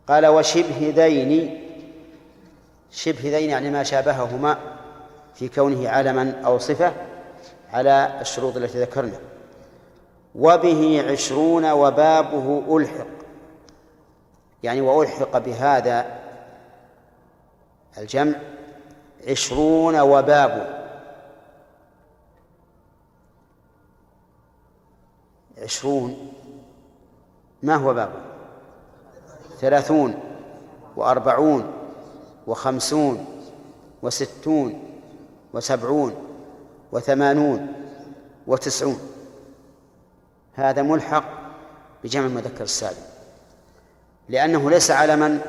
قال وشبه ذين، شبه ذين يعني ما شابههما في كونه علما أو صفة على الشروط التي ذكرنا. وبه 20 وبابه ألحق، يعني وألحق بهذا الجمع 20 وبابه. 20 ما هو بابه؟ 30 و40 و50 و60 و70 و80 و90. هذا ملحق بجمع المذكر السالم، لأنه ليس علما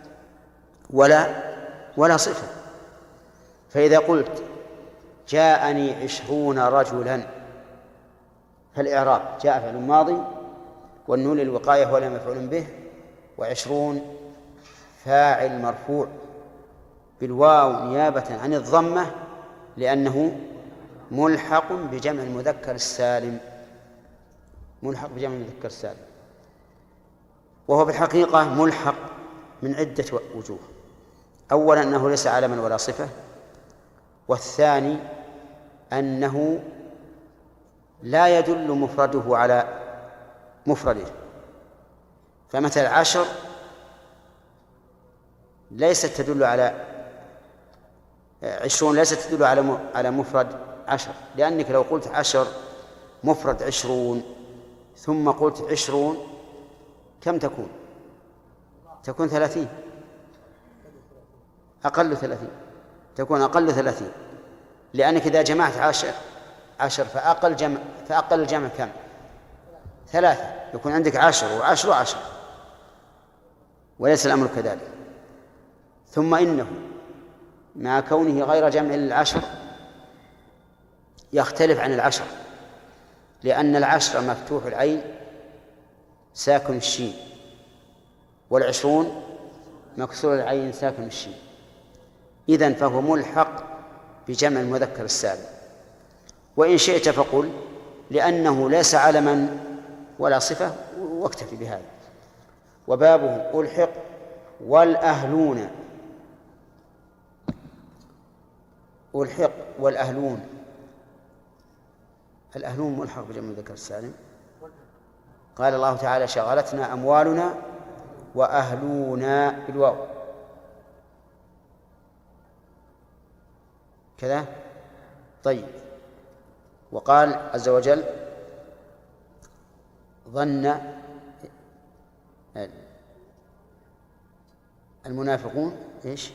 ولا صفة. فإذا قلت جاءني 20 رجلا، فالإعراب جاء فعل ماضي والنون للوقاية ولا مفعول به، و20 فاعل مرفوع بالواو نيابة عن الضمة لأنه ملحق بجمع المذكر السالم، ملحق بجمع المذكر السالم. وهو بالحقيقة ملحق من عدة وجوه. أولا أنه ليس علما ولا صفة، والثاني أنه لا يدل مفرده على مفرده. فمثل 10 ليست تدل على 20 ليست تدل على مفرد 10، لأنك لو قلت 10 مفرد 20 ثم قلت 20 كم تكون؟ تكون 30، أقل 30، تكون أقل 30، لأنك إذا جمعت 10 فأقل الجمع كم؟ 3، يكون عندك 10 و10 و10، وليس الأمر كذلك. ثم إنه مع كونه غير جمع لل10 يختلف عن 10، لأن 10 مفتوح العين ساكن الشين، وال20 مكسور العين ساكن الشين. إذن فهو ملحق بجمع المذكر السالم. وإن شئت فقل لأنه ليس علما ولا صفة واكتفي بهذا. وبابه ألحق. والأهلون ألحق. والأهلون، الأهلون ملحق بجمع المذكر السالم. قال الله تعالى شغلتنا أموالنا وأهلونا بالواو كذا. طيب. وقال عز وجل ظن المنافقون ايش؟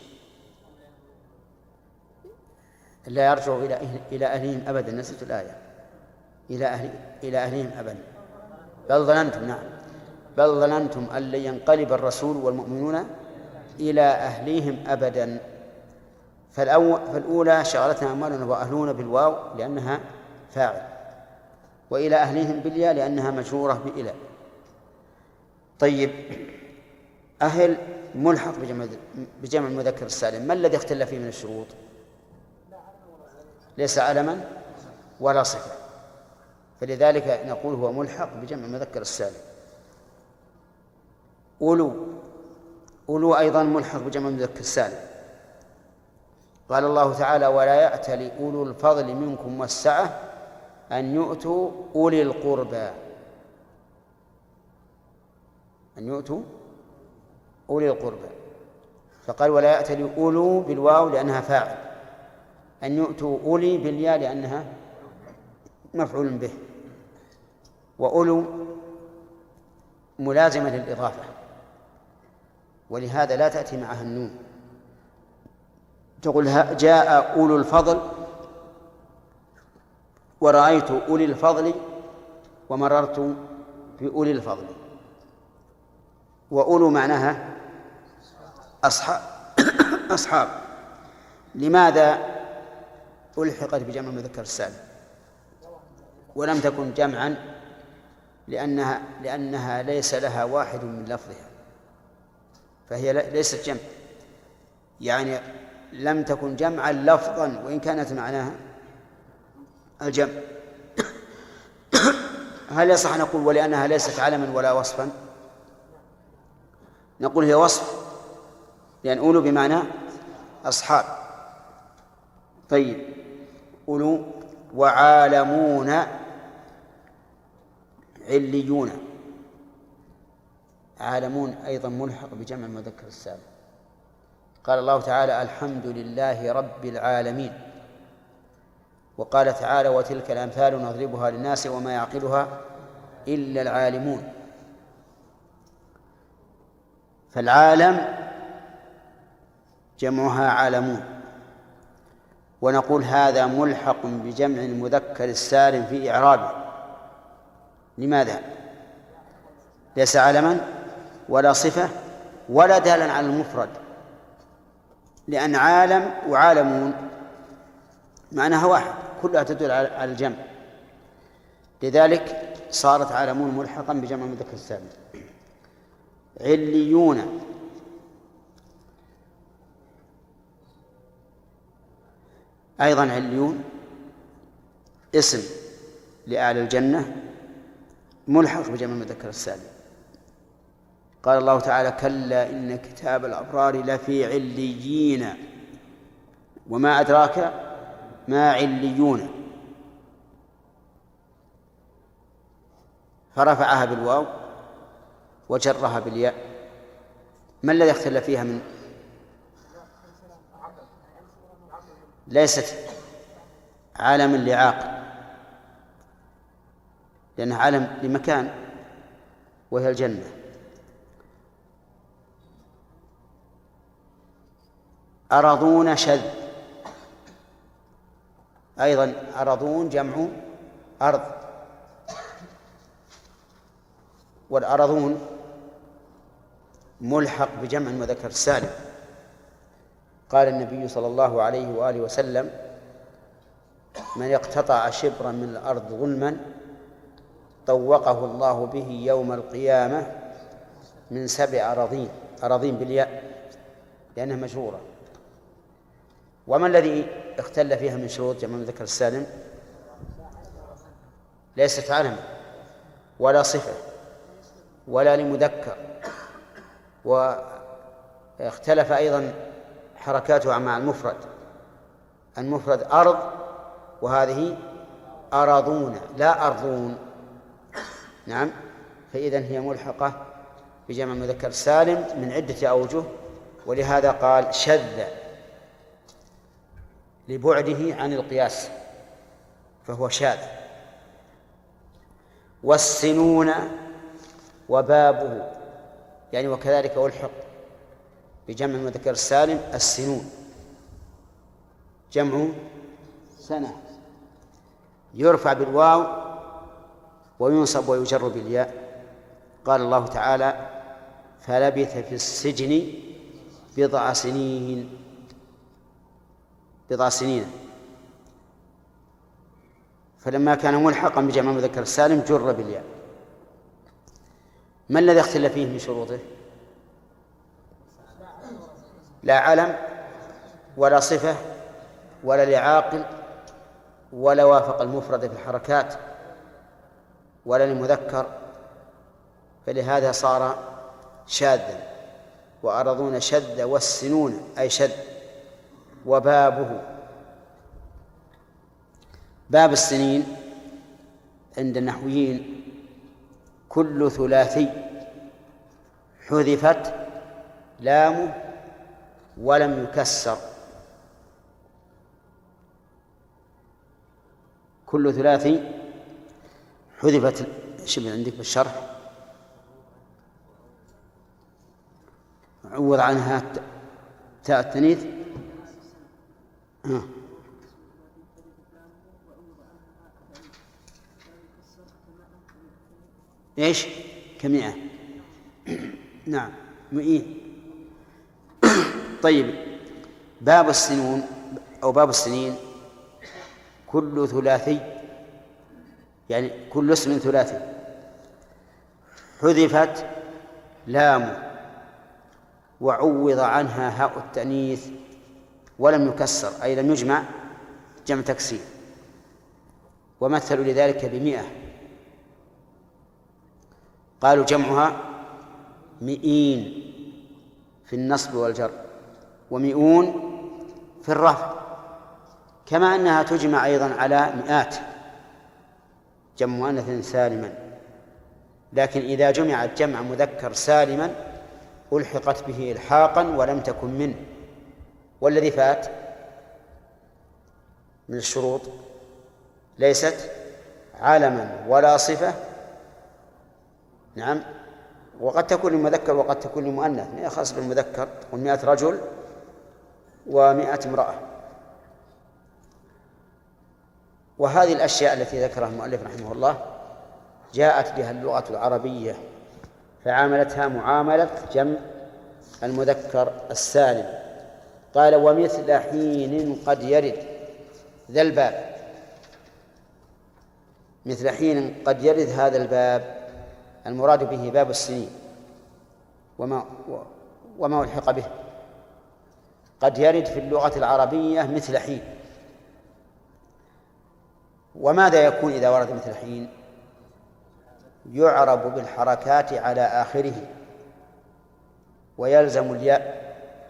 لا يرجعوا إلى أهلهم أبدا. نسيت الآية. إلى أهلهم أبدا. بل ظننتم، نعم، بل ظننتم أن لن ينقلب الرسول والمؤمنون إلى أهليهم أبدا. فالأولى شغلتنا أموالنا وأهلون بالواو لأنها فاعل، وإلى أهليهم بالياء لأنها مجرورة بإلى. طيب، أهل ملحق بجمع المذكر السالم، ما الذي اختل فيه من الشروط؟ ليس علما ولا صفة، فلذلك نقول هو ملحق بجمع المذكر السالم. أولو أيضا ملحق بجمع المذكر السالم. قال الله تعالى ولا يأتل أولو الفضل منكم والسعة أن يؤتوا أولي القربى، أن يؤتوا أولي القربى. فقال ولا يأتل أولو بالواو لأنها فاعل، أن يؤتوا أولي بالياء لأنها مفعول به. وأولو ملازمة للإضافة، ولهذا لا تأتي معها النون. تقول جاء أولو الفضل ورأيت أولي الفضل ومررت بأولي الفضل. وأولو معناها أصحاب. لماذا ألحقت بجمع المذكر السالم ولم تكن جمعا؟ لأنها ليس لها واحد من لفظها، فهي ليست جمع، يعني لم تكن جمعا لفظا وإن كانت معناها الجمع. هل يصح نقول ولأنها ليست علما ولا وصفا؟ نقول هي وصف، لأن أولو بمعنى أصحاب. طيب، أولو وعالمون عليون. عالمون أيضا ملحق بجمع المذكر السالم. قال الله تعالى الحمد لله رب العالمين، وقال تعالى وتلك الأمثال نضربها للناس وما يعقلها إلا العالمون. فالعالم جمعها عالمون، ونقول هذا ملحق بجمع المذكر السالم في إعرابه. لماذا؟ ليس علما ولا صفة ولا دالا على المفرد، لأن عالم وعالمون معناها واحد، كلها تدل على الجمع، لذلك صارت عالمون ملحقا بجمع المذكر السالم. عليون أيضا، عليون اسم لأهل الجنة ملحق بجمع المذكر السالم. قال الله تعالى كلا إن كتاب الأبرار لفي عليين وما أدراك ما عليون، فرفعها بالواو وجرها بالياء. ما الذي اختلف فيها من؟ ليست عالم لعاقل، لأنها عالم لمكان وهي الجنة. أرضون شذ، أيضا أرضون جمع أرض، والأرضون ملحق بجمع المذكر السالم. قال النبي صلى الله عليه وآله وسلم من اقتطع شبرا من الأرض ظلما طوقه الله به يوم القيامة من 7 أراضين، أراضين بالياء لأنها مجرورة. وما الذي اختل فيها من شروط جمع المذكر السالم؟ ليست علما ولا صفة ولا لمذكر، واختلف أيضا حركاتها مع المفرد. المفرد أرض، وهذه أراضون لا أرضون. نعم، فإذن هي ملحقة بجمع المذكر السالم من عدة أوجه، ولهذا قال شذ لبعده عن القياس فهو شاذ. والسنون وبابه، يعني وكذلك ألحق بجمع المذكر السالم السنون، جمع سنة، يرفع بالواو وينصب ويجر بالياء. قال الله تعالى فلبث في السجن بضع سنين، فلما كان ملحقا بجمع المذكر السالم جر بالياء. ما الذي اختلف فيه من شروطه؟ لا علم ولا صفة ولا لعاقل ولا وافق المفرد في الحركات ولا لمذكر، فلهذا صار شاذا. وأرضون شذ والسنون أي شذ. وبابه، باب السنين عند النحويين كل ثلاثي حذفت لامه ولم يكسر. كل ثلاثي حذفت، شبه عندك بالشرح عوض عنها تاء التانيث. ايش؟ كمئة. نعم، مئين. طيب، باب السنون أو باب السنين كل ثلاثي، يعني كل اسم ثلاثي حذفت لام وعوض عنها هاء التأنيث ولم يكسر، أي لم يجمع جمع تكسير. ومثلوا لذلك ب100، قالوا جمعها مئين في النصب والجر، ومئون في الرفع، كما أنها تجمع أيضا على مئات جمع مؤنث سالما. لكن إذا جمعت جمع مذكر سالما ألحقت به إلحاقا ولم تكن منه. والذي فات من الشروط ليست علما ولا صفة. نعم، وقد تكون للمذكر وقد تكون للمؤنث. ما خاص بالمذكر تقول 100 رجل و100 امرأة. وهذه الأشياء التي ذكرها المؤلف رحمه الله جاءت بها اللغة العربية فعاملتها معاملة جمع المذكر السالم. قال ومثل حين قد يرد ذا الباب. مثل حين قد يرد هذا الباب المراد به باب السنين وما ألحق به. قد يرد في اللغة العربية مثل حين. وماذا يكون إذا ورد مثل حين؟ يعرب بالحركات على آخره ويلزم الياء،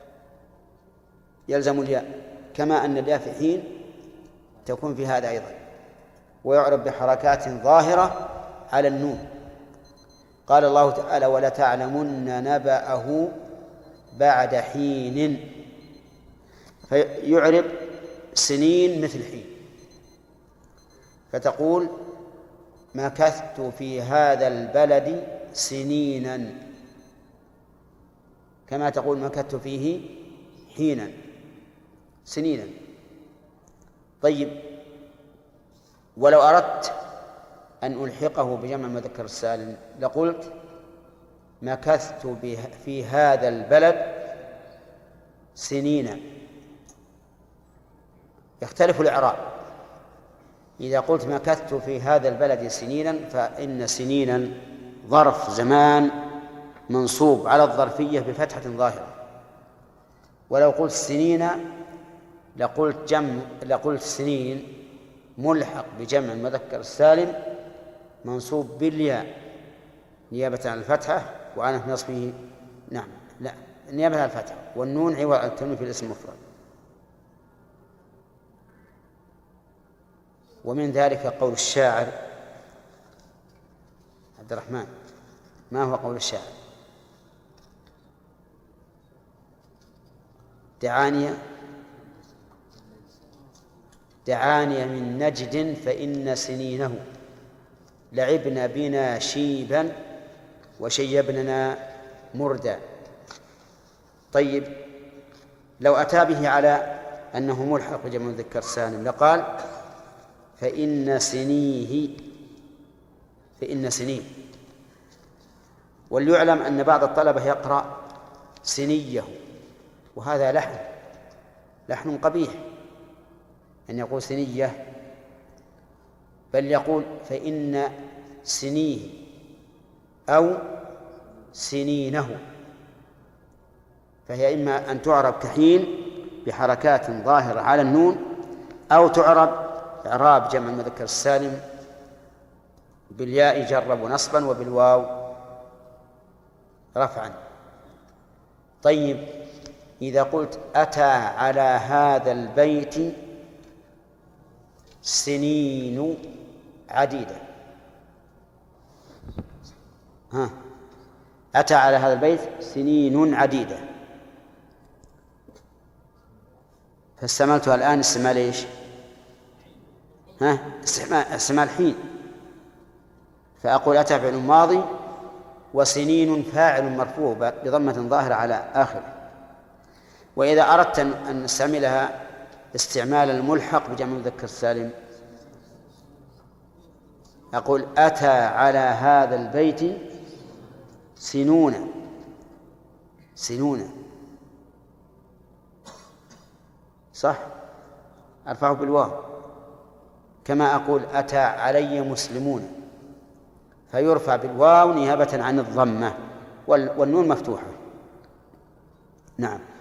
يلزم الياء، كما أن الياء في حين تكون في هذا أيضا، ويعرب بحركات ظاهرة على النون. قال الله تعالى ولتعلمن نبأه بعد حين، فيعرب سنين مثل حين، فتقول مكثت في هذا البلد سنينا، كما تقول مكثت فيه حينا سنينا. طيب، ولو أردت أن ألحقه بجمع المذكر السالم لقلت مكثت في هذا البلد سنين. يختلف الإعراب. إذا قلت مكثت في هذا البلد سنينا فإن سنينا ظرف زمان منصوب على الظرفية بفتحة ظاهرة. ولو قلت سنين لقلت سنين ملحق بجمع المذكر السالم منصوب بالياء نيابة عن الفتحة وعن نصبه. نعم، لا، نيابة عن الفتحة، والنون عوض عن التنوين في الاسم المفرد. ومن ذلك قول الشاعر عبد الرحمن. ما هو قول الشاعر؟ دعاني من نجد فإن سنينه لعبن بنا شيبا وشيبننا مردا. طيب، لو أتى به على أنه ملحق بجمع المذكر السالم لقال فإن سنيه. وليعلم أن بعض الطلبة يقرأ سنيه، وهذا لحن قبيح أن يقول سنيه، بل يقول فإن سنيه أو سنينه. فهي إما أن تعرب كحين بحركات ظاهرة على النون، أو تعرب إعراب جمع المذكر السالم بالياء جرب نصبا وبالواو رفعا. طيب، إذا قلت أتى على هذا البيت سنين عديدة، أتى على هذا البيت سنين عديدة، فاستعملتها الآن استعمال إيش؟ استعمال حين. فأقول أتى فعل ماضي وسنين فاعل مرفوع بضمة ظاهرة على آخره. وإذا أردت أن نستعملها استعمال الملحق بجمع المذكر السالم أقول أتى على هذا البيت سنون. صح، أرفعه بالواو، كما أقول أتى علي مسلمون، فيرفع بالواو نيابة عن الضمة والنون مفتوحة. نعم.